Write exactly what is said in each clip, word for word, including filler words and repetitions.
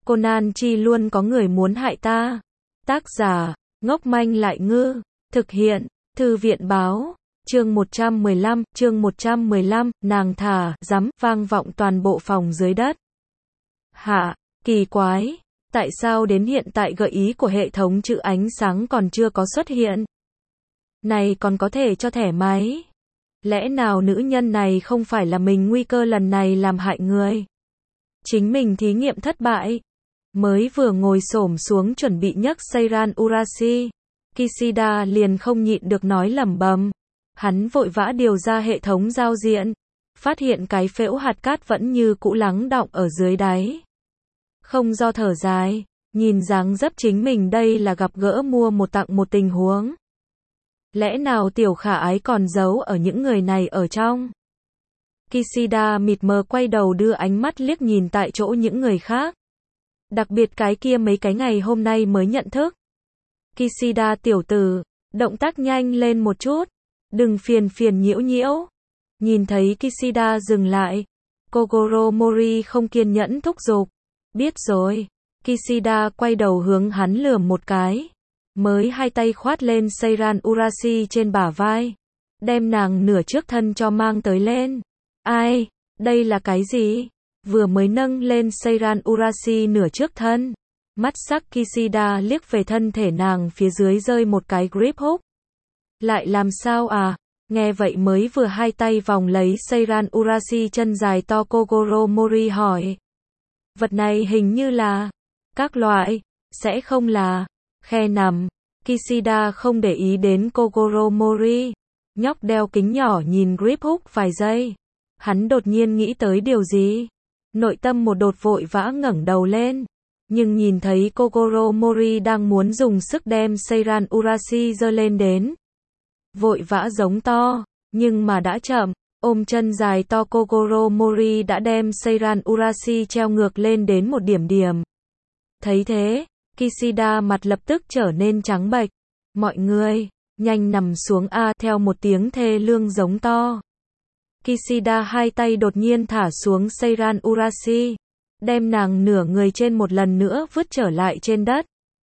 Conan chi luôn có người muốn hại ta. Tác giả, ngốc manh lại ngư. Thực hiện, Thư viện báo. Chương một trăm mười lăm, chương một trăm mười lăm, nàng thả, rắm, vang vọng toàn bộ phòng dưới đất. Hạ, kỳ quái. Tại sao đến hiện tại gợi ý của hệ thống chữ ánh sáng còn chưa có xuất hiện? Này còn có thể cho thẻ máy. Lẽ nào nữ nhân này không phải là mình nguy cơ lần này làm hại người? Chính mình thí nghiệm thất bại. Mới vừa ngồi xổm xuống chuẩn bị nhấc Seiran Urashi, Kishida liền không nhịn được nói lẩm bẩm. Hắn vội vã điều ra hệ thống giao diện, phát hiện cái phễu hạt cát vẫn như cũ lắng đọng ở dưới đáy. Không do thở dài, nhìn dáng dấp chính mình đây là gặp gỡ mua một tặng một tình huống. Lẽ nào tiểu khả ái còn giấu ở những người này ở trong? Kishida mịt mờ quay đầu đưa ánh mắt liếc nhìn tại chỗ những người khác. Đặc biệt cái kia mấy cái ngày hôm nay mới nhận thức. Kishida tiểu tử, động tác nhanh lên một chút. Đừng phiền phiền nhiễu nhiễu. Nhìn thấy Kishida dừng lại, Kogoro Mori không kiên nhẫn thúc giục. Biết rồi. Kishida quay đầu hướng hắn lườm một cái. Mới hai tay khoát lên Seiran Urashi trên bả vai. Đem nàng nửa trước thân cho mang tới lên. Ai? Đây là cái gì? Vừa mới nâng lên Seiran Urashi nửa trước thân. Mắt sắc Kishida liếc về thân thể nàng phía dưới rơi một cái grip hook. Lại làm sao à? Nghe vậy mới vừa hai tay vòng lấy Seiran Urashi chân dài to Kogoro Mori hỏi. Vật này hình như là các loại, sẽ không là khe nằm. Kishida không để ý đến Kogoro Mori. Nhóc đeo kính nhỏ nhìn grip hook vài giây. Hắn đột nhiên nghĩ tới điều gì. Nội tâm một đột vội vã ngẩng đầu lên. Nhưng nhìn thấy Kogoro Mori đang muốn dùng sức đem Seiran Urashi giơ lên đến. Vội vã giống to, nhưng mà đã chậm. Ôm chân dài to Kogoro Mori đã đem Seiran Urashi treo ngược lên đến một điểm điểm. Thấy thế, Kishida mặt lập tức trở nên trắng bệch. Mọi người, nhanh nằm xuống a, theo một tiếng thê lương giống to. Kishida hai tay đột nhiên thả xuống Seiran Urashi, đem nàng nửa người trên một lần nữa vứt trở lại trên đất.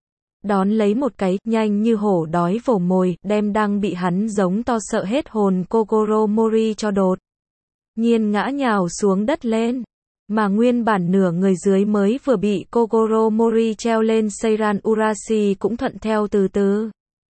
Đón lấy một cái, nhanh như hổ đói vồ mồi, đem đang bị hắn giống to sợ hết hồn Kogoro Mori cho đột nhiên ngã nhào xuống đất lên. Mà nguyên bản nửa người dưới mới vừa bị Kogoro Mori treo lên Seiran Urashi cũng thuận theo từ từ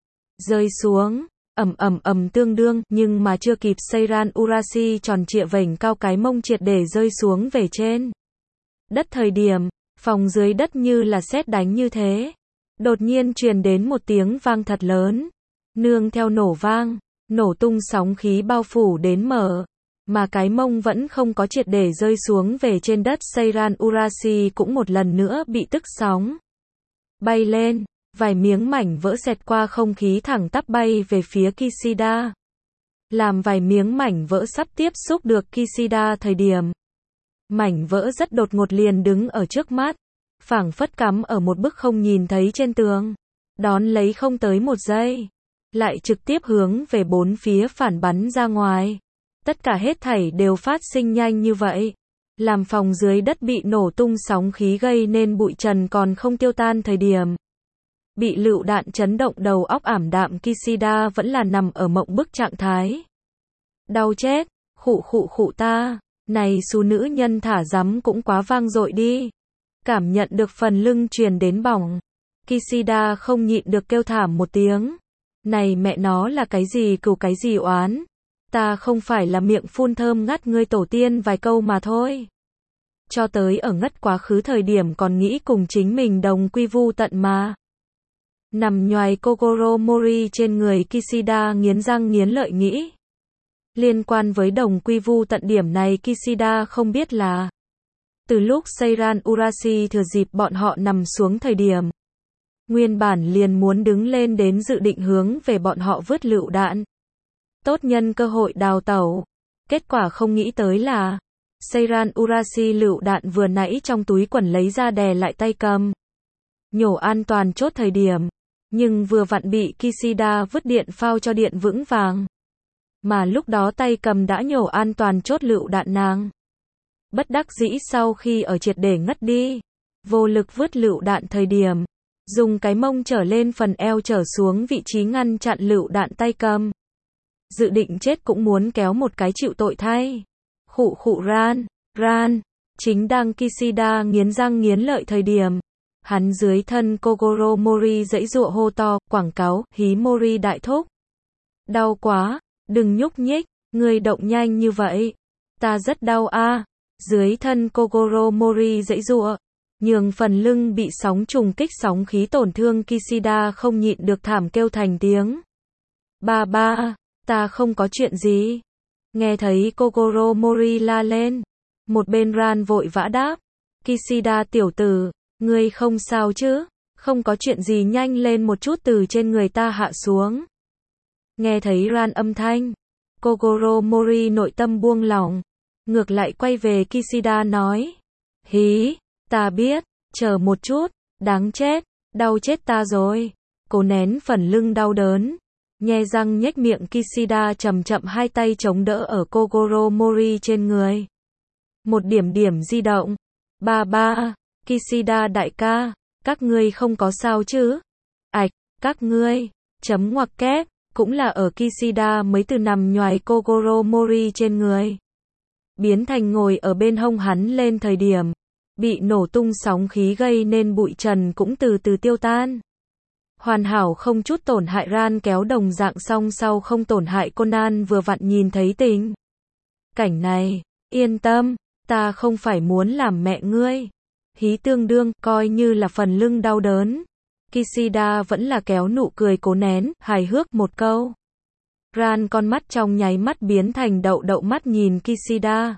rơi xuống. Ầm ầm ầm tương đương, nhưng mà chưa kịp Seiran Urashi tròn trịa vểnh cao cái mông triệt để rơi xuống về trên đất thời điểm, phòng dưới đất như là sét đánh như thế. Đột nhiên truyền đến một tiếng vang thật lớn, nương theo nổ vang, nổ tung sóng khí bao phủ đến mở, mà cái mông vẫn không có triệt để rơi xuống về trên đất. Seiran Urashi cũng một lần nữa bị tức sóng bay lên, vài miếng mảnh vỡ xẹt qua không khí thẳng tắp bay về phía Kishida. Làm vài miếng mảnh vỡ sắp tiếp xúc được Kishida thời điểm, mảnh vỡ rất đột ngột liền đứng ở trước mắt, phảng phất cắm ở một bức không nhìn thấy trên tường. Đón lấy không tới một giây, lại trực tiếp hướng về bốn phía phản bắn ra ngoài. Tất cả hết thảy đều phát sinh nhanh như vậy, làm phòng dưới đất bị nổ tung sóng khí gây nên bụi trần còn không tiêu tan thời điểm. Bị lựu đạn chấn động đầu óc ảm đạm Kishida vẫn là nằm ở mộng bức trạng thái. Đau chết, khụ khụ khụ ta, này xú nữ nhân thả rắm cũng quá vang dội đi. Cảm nhận được phần lưng truyền đến bỏng, Kishida không nhịn được kêu thảm một tiếng. Này mẹ nó là cái gì cừu cái gì oán. Ta không phải là miệng phun thơm ngắt ngươi tổ tiên vài câu mà thôi. Cho tới ở ngất quá khứ thời điểm còn nghĩ cùng chính mình đồng quy vu tận mà. Nằm nhoài Kogoro Mori trên người Kishida nghiến răng nghiến lợi nghĩ. Liên quan với đồng quy vu tận điểm này Kishida không biết là từ lúc Seiran Urashi thừa dịp bọn họ nằm xuống thời điểm, nguyên bản liền muốn đứng lên đến dự định hướng về bọn họ vứt lựu đạn. Tốt nhân cơ hội đào tẩu. Kết quả không nghĩ tới là Seiran Urashi lựu đạn vừa nãy trong túi quần lấy ra đè lại tay cầm. Nhổ an toàn chốt thời điểm, nhưng vừa vặn bị Kishida vứt điện phao cho điện vững vàng. Mà lúc đó tay cầm đã nhổ an toàn chốt lựu đạn nàng. Bất đắc dĩ sau khi ở triệt để ngất đi, vô lực vứt lựu đạn thời điểm, dùng cái mông trở lên phần eo trở xuống vị trí ngăn chặn lựu đạn tay cầm. Dự định chết cũng muốn kéo một cái chịu tội thay. Khụ khụ Ran, Ran, chính đang Kishida nghiến răng nghiến lợi thời điểm. Hắn dưới thân Kogoro Mori giãy giụa hô to, quảng cáo, hí Mori đại thúc. Đau quá, đừng nhúc nhích, ngươi động nhanh như vậy. Ta rất đau a. Dưới thân Kogoro Mori giãy giụa, nhường phần lưng bị sóng trùng kích sóng khí tổn thương Kishida không nhịn được thảm kêu thành tiếng. Ba ba, ta không có chuyện gì. Nghe thấy Kogoro Mori la lên. Một bên Ran vội vã đáp. Kishida tiểu tử, ngươi không sao chứ? Không có chuyện gì, nhanh lên một chút từ trên người ta hạ xuống. Nghe thấy Ran âm thanh, Kogoro Mori nội tâm buông lỏng. Ngược lại quay về Kishida nói. Hí, ta biết, chờ một chút, đáng chết, đau chết ta rồi. Cố nén phần lưng đau đớn. Nhe răng nhếch miệng Kishida chậm chậm hai tay chống đỡ ở Kogoro Mori trên người. Một điểm điểm di động. Ba ba, Kishida đại ca, các ngươi không có sao chứ? Ảch, các ngươi, chấm ngoặc kép, cũng là ở Kishida mới từ nằm nhoài Kogoro Mori trên người. Biến thành ngồi ở bên hông hắn lên thời điểm. Bị nổ tung sóng khí gây nên bụi trần cũng từ từ tiêu tan. Hoàn hảo không chút tổn hại Ran kéo đồng dạng song sau không tổn hại Conan vừa vặn nhìn thấy tình cảnh này, yên tâm, ta không phải muốn làm mẹ ngươi. Hí tương đương, coi như là phần lưng đau đớn. Kishida vẫn là kéo nụ cười cố nén, hài hước một câu. Ran con mắt trong nháy mắt biến thành đậu đậu mắt nhìn Kishida.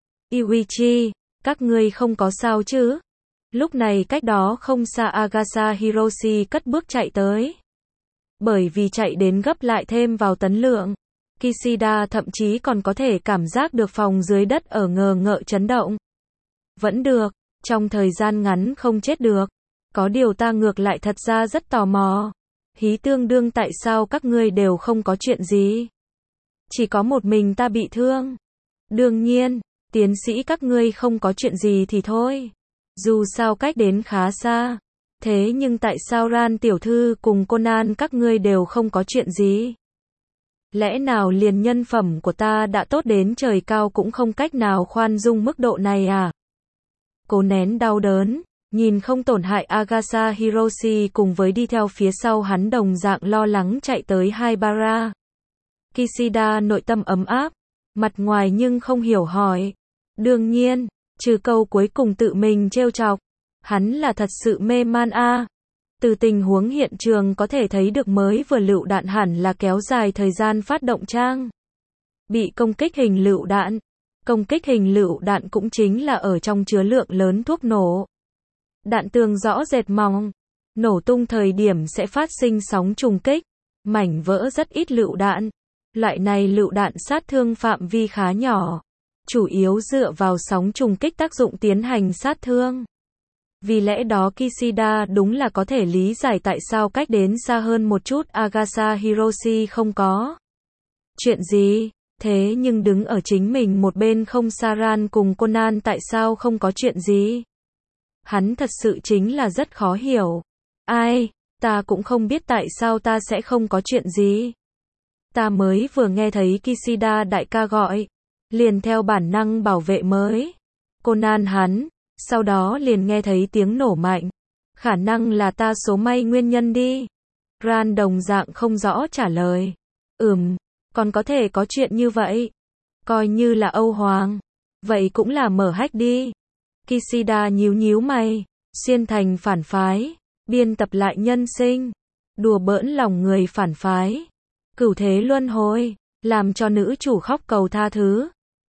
Iuichi, các ngươi không có sao chứ? Lúc này cách đó không xa Agasa Hiroshi cất bước chạy tới. Bởi vì chạy đến gấp lại thêm vào tấn lượng, Kishida thậm chí còn có thể cảm giác được phòng dưới đất ở ngờ ngợ chấn động. Vẫn được, trong thời gian ngắn không chết được. Có điều ta ngược lại thật ra rất tò mò. Hí tương đương tại sao các ngươi đều không có chuyện gì? Chỉ có một mình ta bị thương. Đương nhiên, tiến sĩ các ngươi không có chuyện gì thì thôi. Dù sao cách đến khá xa. Thế nhưng tại sao Ran tiểu thư cùng Conan các ngươi đều không có chuyện gì? Lẽ nào liền nhân phẩm của ta đã tốt đến trời cao cũng không cách nào khoan dung mức độ này à? Cố nén đau đớn, nhìn không tổn hại Agasa Hiroshi cùng với đi theo phía sau hắn đồng dạng lo lắng chạy tới Haibara. Kishida nội tâm ấm áp, mặt ngoài nhưng không hiểu hỏi. Đương nhiên, trừ câu cuối cùng tự mình trêu chọc, hắn là thật sự mê man a. Từ tình huống hiện trường có thể thấy được mới vừa lựu đạn hẳn là kéo dài thời gian phát động trang. Bị công kích hình lựu đạn. Công kích hình lựu đạn cũng chính là ở trong chứa lượng lớn thuốc nổ. Đạn tường rõ rệt mỏng. Nổ tung thời điểm sẽ phát sinh sóng trùng kích. Mảnh vỡ rất ít lựu đạn. Loại này lựu đạn sát thương phạm vi khá nhỏ. Chủ yếu dựa vào sóng trùng kích tác dụng tiến hành sát thương. Vì lẽ đó Kishida đúng là có thể lý giải tại sao cách đến xa hơn một chút Agasa Hiroshi không có chuyện gì. Thế nhưng đứng ở chính mình một bên không xa Ran cùng Conan tại sao không có chuyện gì? Hắn thật sự chính là rất khó hiểu. Ai, ta cũng không biết tại sao ta sẽ không có chuyện gì. Ta mới vừa nghe thấy Kishida đại ca gọi, liền theo bản năng bảo vệ mới. Conan hắn, sau đó liền nghe thấy tiếng nổ mạnh. Khả năng là ta số may nguyên nhân đi. Ran đồng dạng không rõ trả lời. Ừm, còn có thể có chuyện như vậy. Coi như là Âu Hoàng. Vậy cũng là mở hách đi. Kishida nhíu nhíu mày. Xuyên thành phản phái. Biên tập lại nhân sinh. Đùa bỡn lòng người phản phái. Cửu thế luân hồi. Làm cho nữ chủ khóc cầu tha thứ.